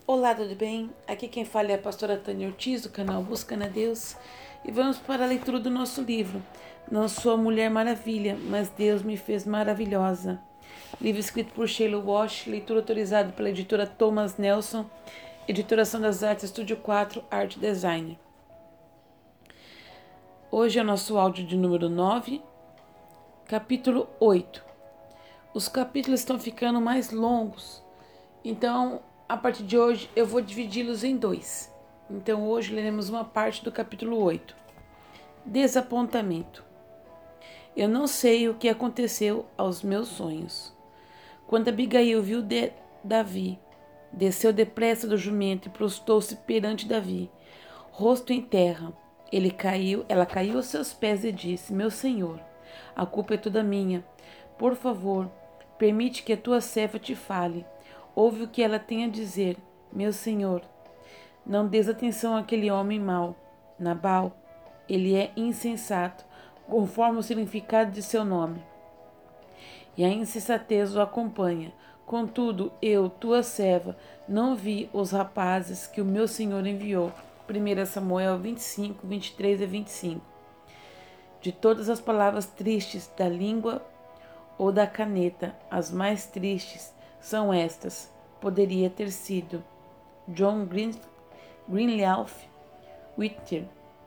Olá, tudo bem? Aqui quem fala é a pastora Tânia Ortiz, do canal Buscando a Deus. E vamos para a leitura do nosso livro. Não sou a Mulher Maravilha, mas Deus me fez maravilhosa. Livro escrito por Sheila Walsh, leitura autorizada pela editora Thomas Nelson, editoração das artes Estúdio 4, Arte Design. Hoje é o nosso áudio de número 9, capítulo 8. Os capítulos estão ficando mais longos, então a partir de hoje eu vou dividi-los em dois. Então hoje leremos uma parte do capítulo 8. Desapontamento. Eu não sei o que aconteceu aos meus sonhos. Quando Abigail viu Davi, desceu depressa do jumento e prostou-se perante Davi, rosto em terra. Ela caiu aos seus pés e disse: Meu senhor, a culpa é toda minha. Por favor, permite que a tua serva te fale. Ouve o que ela tem a dizer, meu senhor. Não des atenção àquele homem mau, Nabal. Ele é insensato, conforme o significado de seu nome. E a insensatez o acompanha. Contudo, eu, tua serva, não vi os rapazes que o meu senhor enviou. 1 Samuel 25, 23 a 25. De todas as palavras tristes da língua ou da caneta, as mais tristes são estas. Poderia ter sido John Greenleaf Whittier,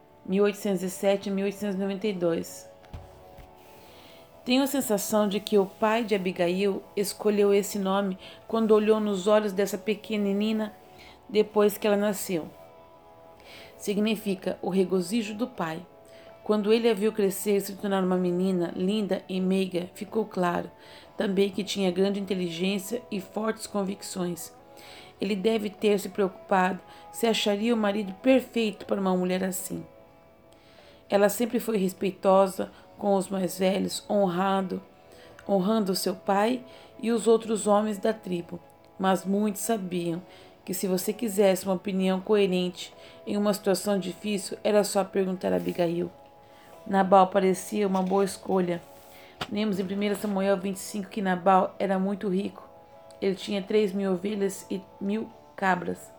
1807 a 1892. Tenho a sensação de que o pai de Abigail escolheu esse nome quando olhou nos olhos dessa pequenina depois que ela nasceu. Significa o regozijo do pai. Quando ele a viu crescer e se tornar uma menina linda e meiga, ficou claro também que tinha grande inteligência e fortes convicções. Ele deve ter se preocupado se acharia o marido perfeito para uma mulher assim. Ela sempre foi respeitosa com os mais velhos, honrando seu pai e os outros homens da tribo. Mas muitos sabiam que se você quisesse uma opinião coerente em uma situação difícil, era só perguntar a Abigail. Nabal parecia uma boa escolha. Lemos em 1 Samuel 25 que Nabal era muito rico. Ele tinha 3.000 ovelhas e 1.000 cabras.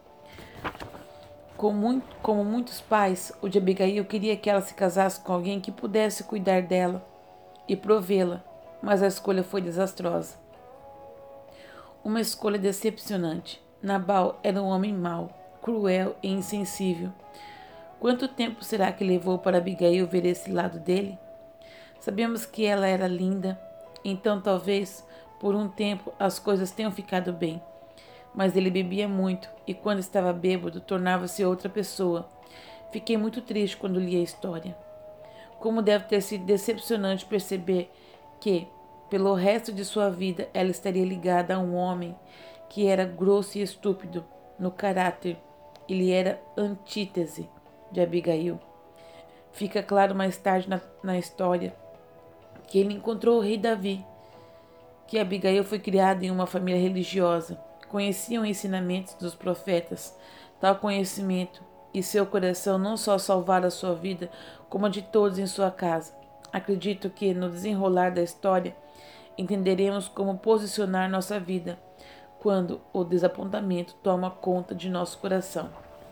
Como muitos pais, o de Abigail queria que ela se casasse com alguém que pudesse cuidar dela e provê-la, mas a escolha foi desastrosa. Uma escolha decepcionante. Nabal era um homem mau, cruel e insensível. Quanto tempo será que levou para Abigail ver esse lado dele? Sabemos que ela era linda, então talvez por um tempo as coisas tenham ficado bem. Mas ele bebia muito e quando estava bêbado tornava-se outra pessoa. Fiquei muito triste quando li a história. Como deve ter sido decepcionante perceber que, pelo resto de sua vida, ela estaria ligada a um homem que era grosso e estúpido no caráter. Ele era antítese de Abigail. Fica claro mais tarde na história que ele encontrou o rei Davi, que Abigail foi criada em uma família religiosa. Conheciam ensinamentos dos profetas. Tal conhecimento e seu coração não só salvaram a sua vida, como a de todos em sua casa. Acredito que, no desenrolar da história, entenderemos como posicionar nossa vida quando o desapontamento toma conta de nosso coração.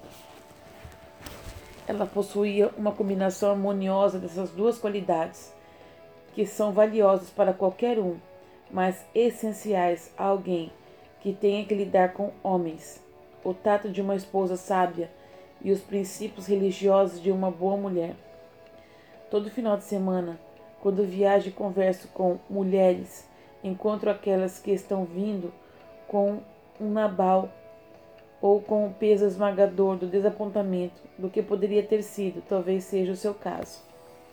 Ela possuía uma combinação harmoniosa dessas duas qualidades, que são valiosas para qualquer um, mas essenciais a alguém que tenha que lidar com homens: o tato de uma esposa sábia e os princípios religiosos de uma boa mulher. Todo final de semana, quando viajo e converso com mulheres, encontro aquelas que estão vindo com um Nabal ou com o peso esmagador do desapontamento do que poderia ter sido. Talvez seja o seu caso.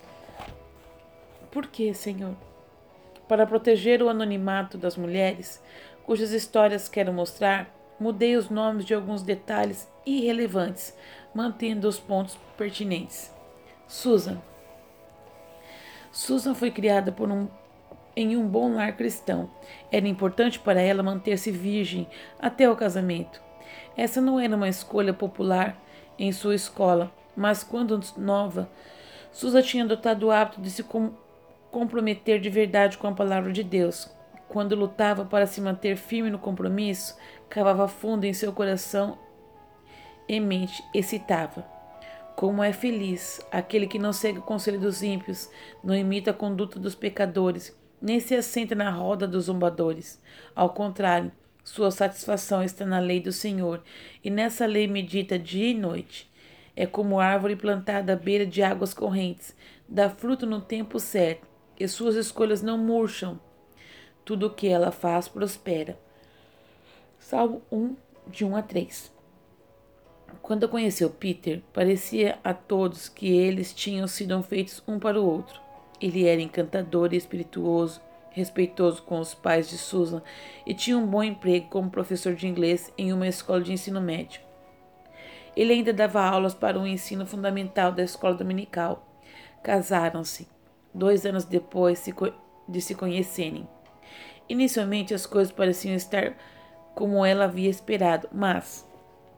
Por que, Senhor? Para proteger o anonimato das mulheres, cujas histórias quero mostrar, mudei os nomes de alguns detalhes irrelevantes, mantendo os pontos pertinentes. Susan. Susan foi criada em um bom lar cristão. Era importante para ela manter-se virgem até o casamento. Essa não era uma escolha popular em sua escola, mas quando nova, Susan tinha adotado o hábito de se comprometer de verdade com a palavra de Deus. quando lutava para se manter firme no compromisso, cavava fundo em seu coração e mente e citava: como é feliz aquele que não segue o conselho dos ímpios, não imita a conduta dos pecadores, nem se assenta na roda dos zombadores. Ao contrário, sua satisfação está na lei do Senhor, e nessa lei medita dia e noite. É como árvore plantada à beira de águas correntes, dá fruto no tempo certo, e suas escolhas não murcham. Tudo o que ela faz prospera. Salmo 1, de 1 a 3. Quando conheceu Peter, parecia a todos que eles tinham sido feitos um para o outro. Ele era encantador e espirituoso, respeitoso com os pais de Susan e tinha um bom emprego como professor de inglês em uma escola de ensino médio. Ele ainda dava aulas para o ensino fundamental da escola dominical. Casaram-se 2 anos depois de se conhecerem. Inicialmente as coisas pareciam estar como ela havia esperado, mas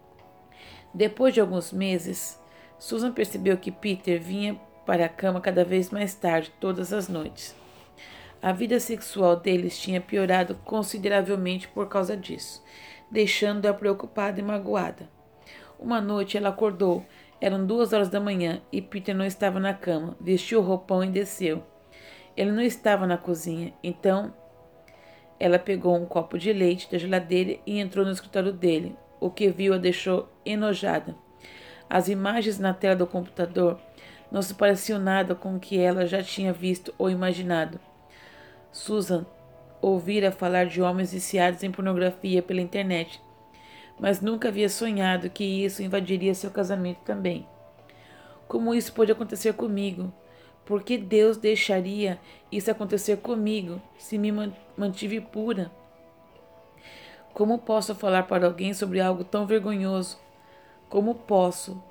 depois de alguns meses, Susan percebeu que Peter vinha para a cama cada vez mais tarde, todas as noites. A vida sexual deles tinha piorado consideravelmente por causa disso, deixando-a preocupada e magoada. Uma noite ela acordou, eram 2 horas da manhã e Peter não estava na cama, vestiu o roupão e desceu. Ele não estava na cozinha, então ela pegou um copo de leite da geladeira e entrou no escritório dele. O que viu a deixou enojada. As imagens na tela do computador não se pareciam nada com o que ela já tinha visto ou imaginado. Susan ouvira falar de homens viciados em pornografia pela internet, mas nunca havia sonhado que isso invadiria seu casamento também. Como isso pôde acontecer comigo? Por que Deus deixaria isso acontecer comigo se me mantive pura? Como posso falar para alguém sobre algo tão vergonhoso? Como posso,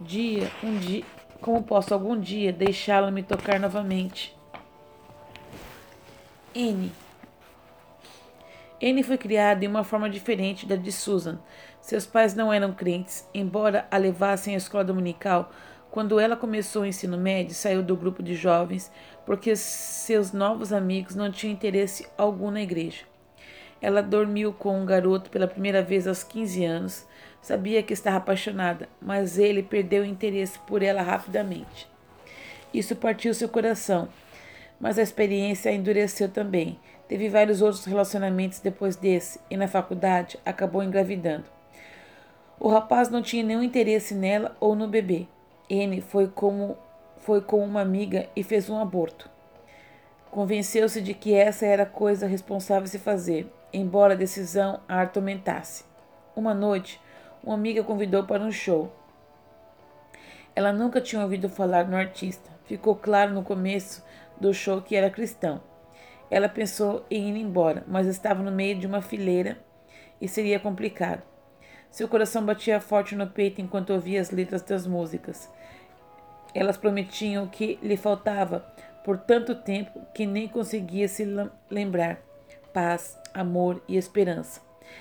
algum dia deixá-la me tocar novamente? Anne. Anne foi criada em uma forma diferente da de Susan. Seus pais não eram crentes, embora a levassem à escola dominical. Quando ela começou o ensino médio, saiu do grupo de jovens porque seus novos amigos não tinham interesse algum na igreja. Ela dormiu com um garoto pela primeira vez aos 15 anos. Sabia que estava apaixonada, mas ele perdeu o interesse por ela rapidamente. Isso partiu seu coração, mas a experiência a endureceu também. Teve vários outros relacionamentos depois desse e na faculdade acabou engravidando. O rapaz não tinha nenhum interesse nela ou no bebê. Anne foi com uma amiga e fez um aborto. Convenceu-se de que essa era a coisa responsável a se fazer, embora a decisão a atormentasse. Uma noite, uma amiga a convidou para um show. Ela nunca tinha ouvido falar no artista. Ficou claro no começo do show que era cristão. Ela pensou em ir embora, mas estava no meio de uma fileira e seria complicado. Seu coração batia forte no peito enquanto ouvia as letras das músicas. Elas prometiam o que lhe faltava por tanto tempo que nem conseguia se lembrar: paz, amor e esperança.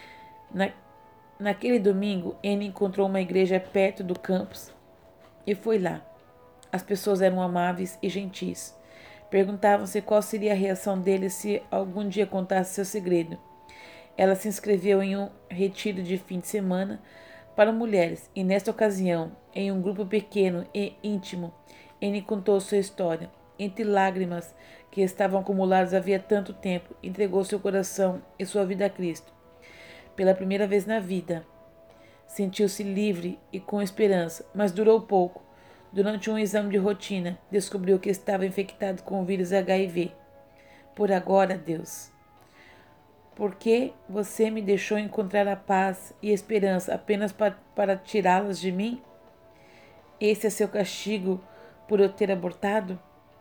Naquele domingo, Anne encontrou uma igreja perto do campus e foi lá. As pessoas eram amáveis e gentis. Perguntavam-se qual seria a reação dele se algum dia contasse seu segredo. Ela se inscreveu em um retiro de fim de semana para mulheres e, nesta ocasião, em um grupo pequeno e íntimo, Anne contou sua história. Entre lágrimas que estavam acumuladas havia tanto tempo, entregou seu coração e sua vida a Cristo. Pela primeira vez na vida, sentiu-se livre e com esperança, mas durou pouco. Durante um exame de rotina, descobriu que estava infectado com o vírus HIV. Por agora, Deus, por que você me deixou encontrar a paz e a esperança apenas para tirá-las de mim? Esse é seu castigo por eu ter abortado?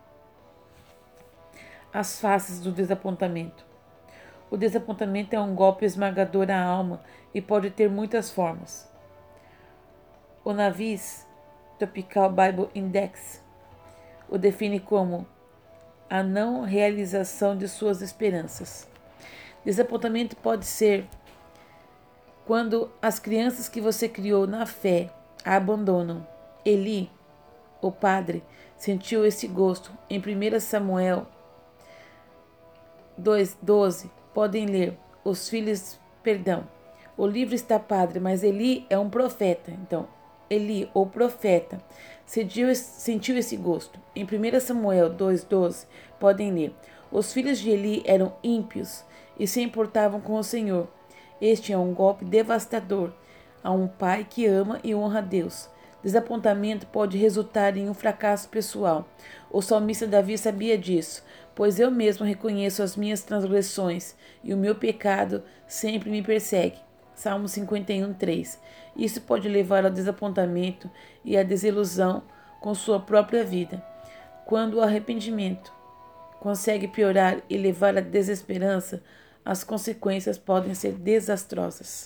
As faces do desapontamento. O desapontamento é um golpe esmagador à alma e pode ter muitas formas. O Navis Topical Bible Index o define como a não realização de suas esperanças. Desapontamento pode ser quando as crianças que você criou na fé a abandonam. Eli, o padre, sentiu esse gosto em 1 Samuel 2:12, podem ler os filhos, perdão, o livro está padre, mas Eli é um profeta. Então, Eli, o profeta, sentiu esse gosto. Em 1 Samuel 2,12, podem ler: os filhos de Eli eram ímpios e se importavam com o Senhor. Este é um golpe devastador a um pai que ama e honra a Deus. Desapontamento pode resultar em um fracasso pessoal. O salmista Davi sabia disso, pois eu mesmo reconheço as minhas transgressões e o meu pecado sempre me persegue. Salmo 51:3. Isso pode levar ao desapontamento e à desilusão com sua própria vida. Quando o arrependimento consegue piorar e levar à desesperança, as consequências podem ser desastrosas.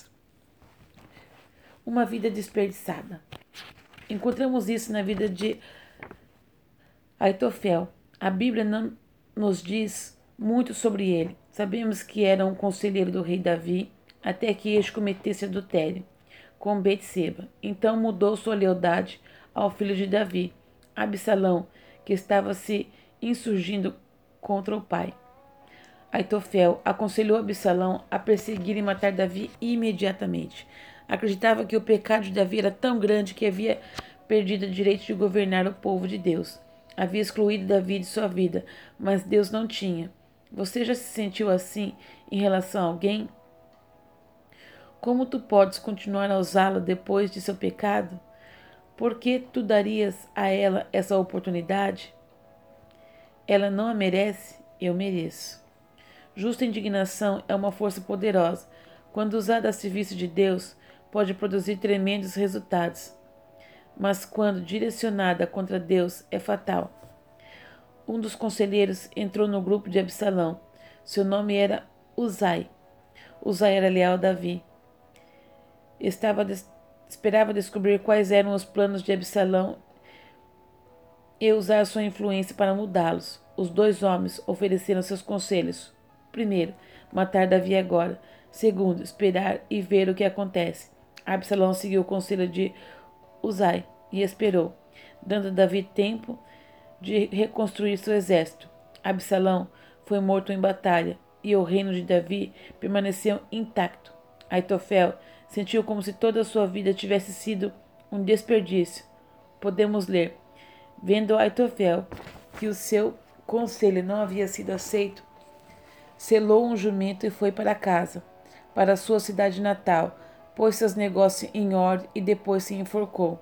Uma vida desperdiçada. Encontramos isso na vida de Aitofel. A Bíblia não nos diz muito sobre ele. Sabemos que era um conselheiro do rei Davi, até que este cometesse adultério com Betseba. Então mudou sua lealdade ao filho de Davi, Absalão, que estava se insurgindo contra o pai. Aitofel aconselhou Absalão a perseguir e matar Davi imediatamente. Acreditava que o pecado de Davi era tão grande que havia perdido o direito de governar o povo de Deus. Havia excluído Davi de sua vida, mas Deus não tinha. Você já se sentiu assim em relação a alguém? Como tu podes continuar a usá-la depois de seu pecado? Por que tu darias a ela essa oportunidade? Ela não a merece, eu mereço. Justa indignação é uma força poderosa. Quando usada a serviço de Deus, pode produzir tremendos resultados. Mas quando direcionada contra Deus, é fatal. Um dos conselheiros entrou no grupo de Absalão. Seu nome era Uzai. Uzai era leal a Davi. Esperava descobrir quais eram os planos de Absalão e usar sua influência para mudá-los. Os dois homens ofereceram seus conselhos. Primeiro, matar Davi agora. Segundo, esperar e ver o que acontece. Absalão seguiu o conselho de Uzai e esperou, dando a Davi tempo de reconstruir seu exército. Absalão foi morto em batalha e o reino de Davi permaneceu intacto. Aitofel sentiu como se toda a sua vida tivesse sido um desperdício. Podemos ler: vendo Aitofel que o seu conselho não havia sido aceito, selou um jumento e foi para casa, para sua cidade natal, pôs seus negócios em ordem e depois se enforcou.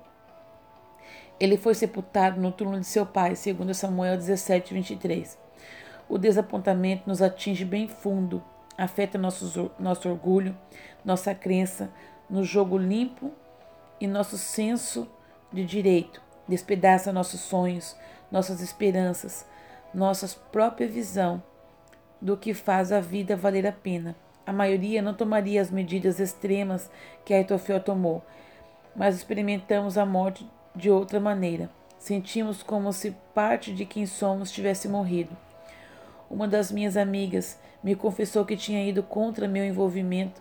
Ele foi sepultado no túmulo de seu pai, segundo Samuel 17:23. O desapontamento nos atinge bem fundo, afeta nosso orgulho, nossa crença no jogo limpo e nosso senso de direito. Despedaça nossos sonhos, nossas esperanças, nossa própria visão do que faz a vida valer a pena. A maioria não tomaria as medidas extremas que Aitofel tomou, mas experimentamos a morte de outra maneira. Sentimos como se parte de quem somos tivesse morrido. Uma das minhas amigas me confessou que tinha ido contra meu envolvimento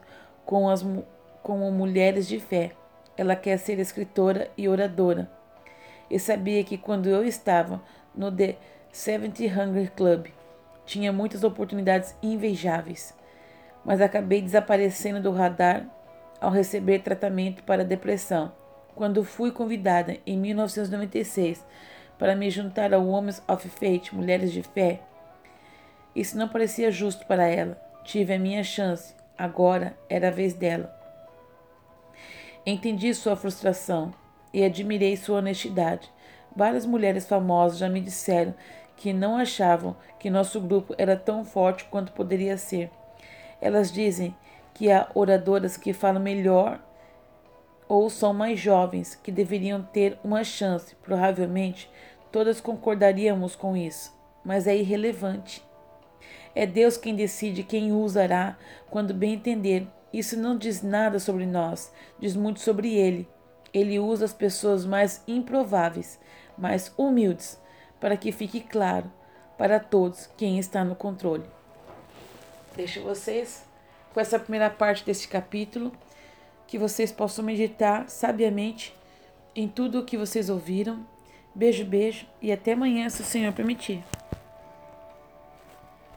com mulheres de fé. Ela quer ser escritora e oradora. E sabia que quando eu estava no The 70 Hunger Club, tinha muitas oportunidades invejáveis, mas acabei desaparecendo do radar ao receber tratamento para depressão. Quando fui convidada em 1996 para me juntar ao Women of Faith, Mulheres de Fé, isso não parecia justo para ela. Tive a minha chance, agora era a vez dela. Entendi sua frustração e admirei sua honestidade. Várias mulheres famosas já me disseram que não achavam que nosso grupo era tão forte quanto poderia ser. Elas dizem que há oradoras que falam melhor ou são mais jovens, que deveriam ter uma chance. Provavelmente todas concordaríamos com isso, mas é irrelevante. É Deus quem decide quem o usará quando bem entender. Isso não diz nada sobre nós, diz muito sobre Ele. Ele usa as pessoas mais improváveis, mais humildes, para que fique claro para todos quem está no controle. Deixo vocês com essa primeira parte desse capítulo, que vocês possam meditar sabiamente em tudo o que vocês ouviram. Beijo, beijo e até amanhã, se o Senhor permitir.